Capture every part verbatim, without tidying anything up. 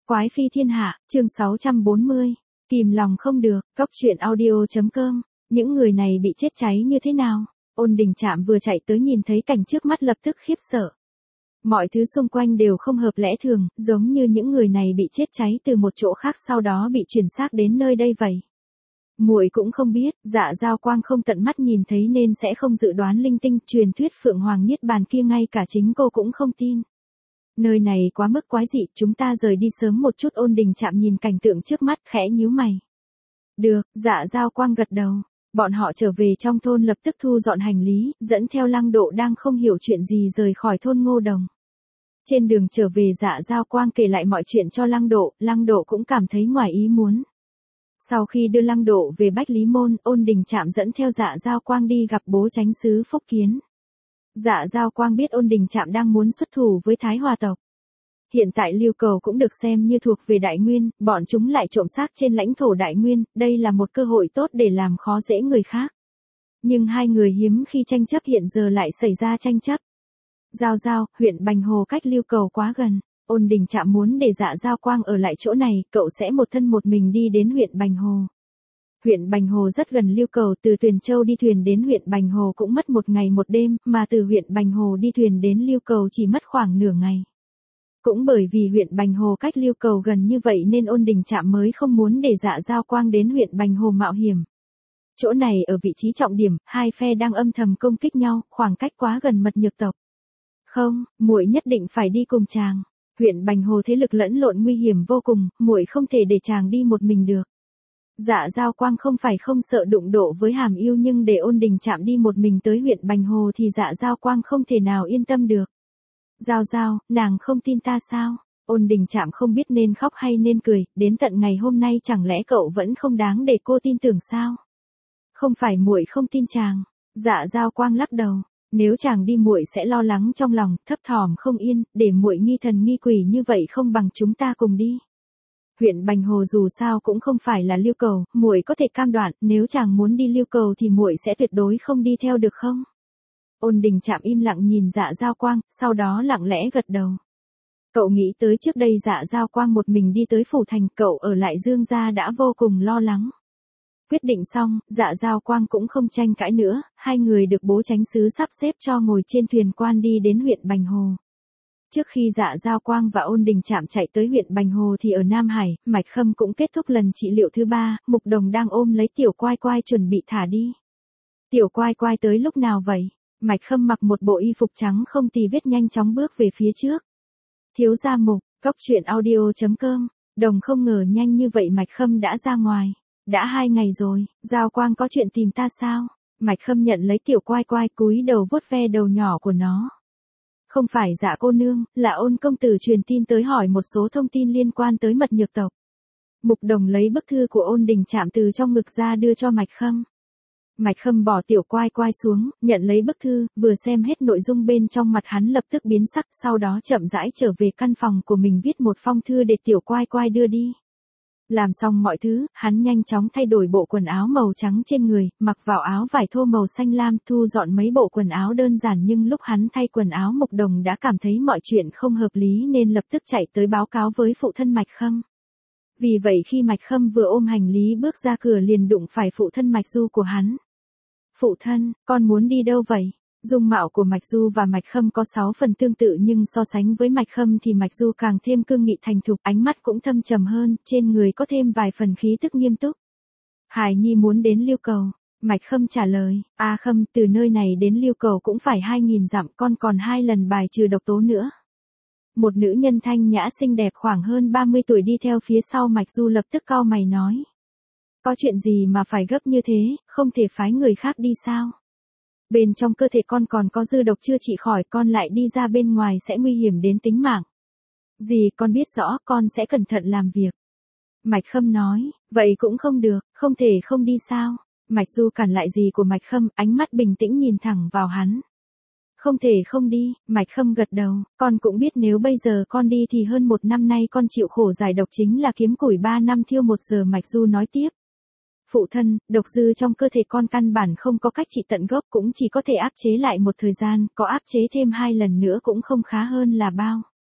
Quái phi thiên hạ, chương sáu trăm bốn mươi. Kìm lòng không được, cóc truyện audio.com. Những người này bị chết cháy như thế nào? Ôn Đình Trạm vừa chạy tới nhìn thấy cảnh trước mắt lập tức khiếp sợ. Mọi thứ xung quanh đều không hợp lẽ thường, giống như những người này bị chết cháy từ một chỗ khác sau đó bị chuyển xác đến nơi đây vậy. Muội cũng không biết, Dạ Giao Quang không tận mắt nhìn thấy nên sẽ không dự đoán linh tinh, truyền thuyết Phượng Hoàng Niết Bàn kia ngay cả chính cô cũng không tin. Nơi này quá mức quái dị, chúng ta rời đi sớm một chút. Ôn Đình Trạm nhìn cảnh tượng trước mắt khẽ nhíu mày. Được, Dạ Giao Quang gật đầu. Bọn họ trở về trong thôn lập tức thu dọn hành lý, dẫn theo Lăng Độ đang không hiểu chuyện gì rời khỏi thôn Ngô Đồng. Trên đường trở về Dạ Giao Quang kể lại mọi chuyện cho Lăng Độ, Lăng Độ cũng cảm thấy ngoài ý muốn. Sau khi đưa Lăng Độ về Bách Lý Môn, Ôn Đình Trạm dẫn theo Dạ Giao Quang đi gặp bố chánh xứ Phúc Kiến. Dạ Giao Quang biết Ôn Đình Trạm đang muốn xuất thủ với Thái Hòa tộc. Hiện tại Lưu Cầu cũng được xem như thuộc về Đại Nguyên, bọn chúng lại trộm xác trên lãnh thổ Đại Nguyên, đây là một cơ hội tốt để làm khó dễ người khác. Nhưng hai người hiếm khi tranh chấp hiện giờ lại xảy ra tranh chấp. Giao Giao, huyện Bành Hồ cách Lưu Cầu quá gần. Ôn Đình Trạm muốn để Dạ Giao Quang ở lại chỗ này, cậu sẽ một thân một mình đi đến huyện Bành Hồ. Huyện Bành Hồ rất gần Lưu Cầu, từ Tuyền Châu đi thuyền đến huyện Bành Hồ cũng mất một ngày một đêm, mà từ huyện Bành Hồ đi thuyền đến Lưu Cầu chỉ mất khoảng nửa ngày. Cũng bởi vì huyện Bành Hồ cách Lưu Cầu gần như vậy nên Ôn Đình Trạm mới không muốn để Dạ Giao Quang đến huyện Bành Hồ mạo hiểm. Chỗ này ở vị trí trọng điểm, hai phe đang âm thầm công kích nhau, khoảng cách quá gần mật nhược tộc. Không, muội nhất định phải đi cùng chàng. Huyện Bành Hồ thế lực lẫn lộn nguy hiểm vô cùng, muội không thể để chàng đi một mình được. Dạ Giao Quang không phải không sợ đụng độ với Hàm Yêu, nhưng để Ôn Đình Trạm đi một mình tới huyện Bành Hồ thì Dạ Giao Quang không thể nào yên tâm được. Giao Giao, nàng không tin ta sao? Ôn Đình Trạm không biết nên khóc hay nên cười, đến tận ngày hôm nay chẳng lẽ cậu vẫn không đáng để cô tin tưởng sao? Không phải muội không tin chàng. Dạ Giao Quang lắc đầu. Nếu chàng đi muội sẽ lo lắng trong lòng, thấp thỏm không yên, để muội nghi thần nghi quỷ như vậy không bằng chúng ta cùng đi. Huyện Bành Hồ dù sao cũng không phải là Lưu Cầu, muội có thể cam đoan, nếu chàng muốn đi Lưu Cầu thì muội sẽ tuyệt đối không đi theo được không? Ôn Đình Trạm im lặng nhìn Dạ Giao Quang, sau đó lặng lẽ gật đầu. Cậu nghĩ tới trước đây Dạ Giao Quang một mình đi tới phủ thành, cậu ở lại Dương gia đã vô cùng lo lắng. Quyết định xong, Dạ Giao Quang cũng không tranh cãi nữa, hai người được bố chánh xứ sắp xếp cho ngồi trên thuyền quan đi đến huyện Bành Hồ. Trước khi Dạ Giao Quang và Ôn Đình Trạm chạy tới huyện Bành Hồ thì ở Nam Hải, Mạch Khâm cũng kết thúc lần trị liệu thứ ba, Mục Đồng đang ôm lấy Tiểu Quai Quai chuẩn bị thả đi. Tiểu Quai Quai tới lúc nào vậy? Mạch Khâm mặc một bộ y phục trắng không tì vết nhanh chóng bước về phía trước. Thiếu gia Mục, cóc truyện audio.com, Đồng không ngờ nhanh như vậy Mạch Khâm đã ra ngoài. Đã hai ngày rồi, Giao Quang có chuyện tìm ta sao? Mạch Khâm nhận lấy Tiểu Quai Quai cúi đầu vuốt ve đầu nhỏ của nó. Không phải Dạ cô nương, là Ôn công tử truyền tin tới hỏi một số thông tin liên quan tới mật nhược tộc. Mục Đồng lấy bức thư của Ôn Đình Trạm từ trong ngực ra đưa cho Mạch Khâm. Mạch Khâm bỏ Tiểu Quai Quai xuống, nhận lấy bức thư, vừa xem hết nội dung bên trong mặt hắn lập tức biến sắc, sau đó chậm rãi trở về căn phòng của mình viết một phong thư để Tiểu Quai Quai đưa đi. Làm xong mọi thứ, hắn nhanh chóng thay đổi bộ quần áo màu trắng trên người, mặc vào áo vải thô màu xanh lam, thu dọn mấy bộ quần áo đơn giản, nhưng lúc hắn thay quần áo Mục Đồng đã cảm thấy mọi chuyện không hợp lý nên lập tức chạy tới báo cáo với phụ thân Mạch Khâm. Vì vậy khi Mạch Khâm vừa ôm hành lý bước ra cửa liền đụng phải phụ thân Mạch Du của hắn. Phụ thân, con muốn đi đâu vậy? Dung mạo của Mạch Du và Mạch Khâm có sáu phần tương tự nhưng so sánh với Mạch Khâm thì Mạch Du càng thêm cương nghị thành thục, ánh mắt cũng thâm trầm hơn, trên người có thêm vài phần khí tức nghiêm túc. Hải Nhi muốn đến Lưu Cầu. Mạch Khâm trả lời, A Khâm, từ nơi này đến Lưu Cầu cũng phải hai nghìn dặm, con còn hai lần bài trừ độc tố nữa. Một nữ nhân thanh nhã xinh đẹp khoảng hơn ba mươi tuổi đi theo phía sau Mạch Du lập tức cau mày nói. Có chuyện gì mà phải gấp như thế, không thể phái người khác đi sao? Bên trong cơ thể con còn có dư độc chưa trị khỏi, con lại đi ra bên ngoài sẽ nguy hiểm đến tính mạng. Dì con biết rõ, con sẽ cẩn thận làm việc. Mạch Khâm nói, vậy cũng không được, không thể không đi sao? Mạch Du cản lại dì của Mạch Khâm, ánh mắt bình tĩnh nhìn thẳng vào hắn. Không thể không đi, Mạch Khâm gật đầu, con cũng biết nếu bây giờ con đi thì hơn một năm nay con chịu khổ giải độc chính là kiếm củi ba năm thiêu một giờ. Mạch Du nói tiếp. Phụ thân, độc dư trong cơ thể con căn bản không có cách trị tận gốc, cũng chỉ có thể áp chế lại một thời gian, có áp chế thêm hai lần nữa cũng không khá hơn là bao.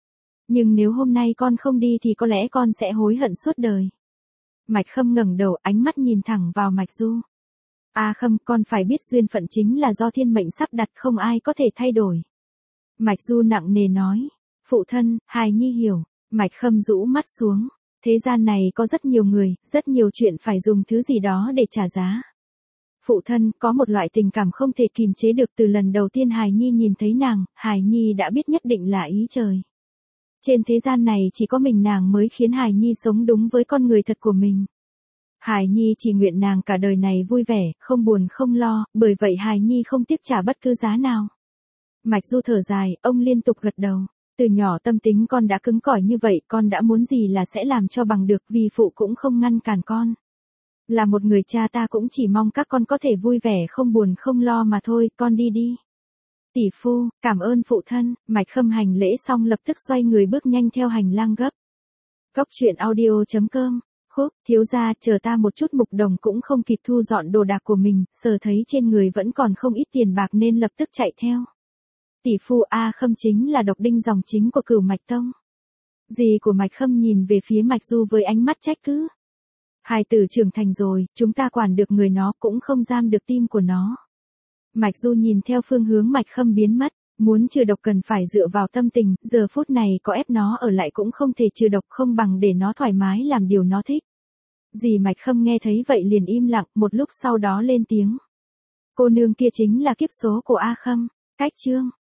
Nhưng nếu hôm nay con không đi thì có lẽ con sẽ hối hận suốt đời. Mạch Khâm ngẩng đầu, ánh mắt nhìn thẳng vào Mạch Du. A Khâm, con phải biết duyên phận chính là do thiên mệnh sắp đặt, không ai có thể thay đổi. Mạch Du nặng nề nói. Phụ thân, hài nhi hiểu. Mạch Khâm rũ mắt xuống. Thế gian này có rất nhiều người, rất nhiều chuyện phải dùng thứ gì đó để trả giá. Phụ thân, có một loại tình cảm không thể kìm chế được, từ lần đầu tiên hài nhi nhìn thấy nàng, hài nhi đã biết nhất định là ý trời. Trên thế gian này chỉ có mình nàng mới khiến hài nhi sống đúng với con người thật của mình. Hài nhi chỉ nguyện nàng cả đời này vui vẻ, không buồn không lo, bởi vậy hài nhi không tiếc trả bất cứ giá nào. Mạch Du thở dài, ông liên tục gật đầu. Từ nhỏ tâm tính con đã cứng cỏi như vậy, con đã muốn gì là sẽ làm cho bằng được, vì phụ cũng không ngăn cản con. Là một người cha ta cũng chỉ mong các con có thể vui vẻ không buồn không lo mà thôi, con đi đi. Tỷ phu, cảm ơn phụ thân. Mạch Khâm hành lễ xong lập tức xoay người bước nhanh theo hành lang gấp. Cốc truyện audio chấm com. Khúc, thiếu gia, chờ ta một chút. Mục Đồng cũng không kịp thu dọn đồ đạc của mình, sờ thấy trên người vẫn còn không ít tiền bạc nên lập tức chạy theo. Tỷ phu, A Khâm chính là độc đinh dòng chính của Cửu Mạch Tông. Dì của Mạch Khâm nhìn về phía Mạch Du với ánh mắt trách cứ. Hài tử trưởng thành rồi, chúng ta quản được người nó, cũng không giam được tim của nó. Mạch Du nhìn theo phương hướng Mạch Khâm biến mất, muốn trừ độc cần phải dựa vào tâm tình, giờ phút này có ép nó ở lại cũng không thể trừ độc, không bằng để nó thoải mái làm điều nó thích. Dì Mạch Khâm nghe thấy vậy liền im lặng, một lúc sau đó lên tiếng. Cô nương kia chính là kiếp số của A Khâm. Cách chương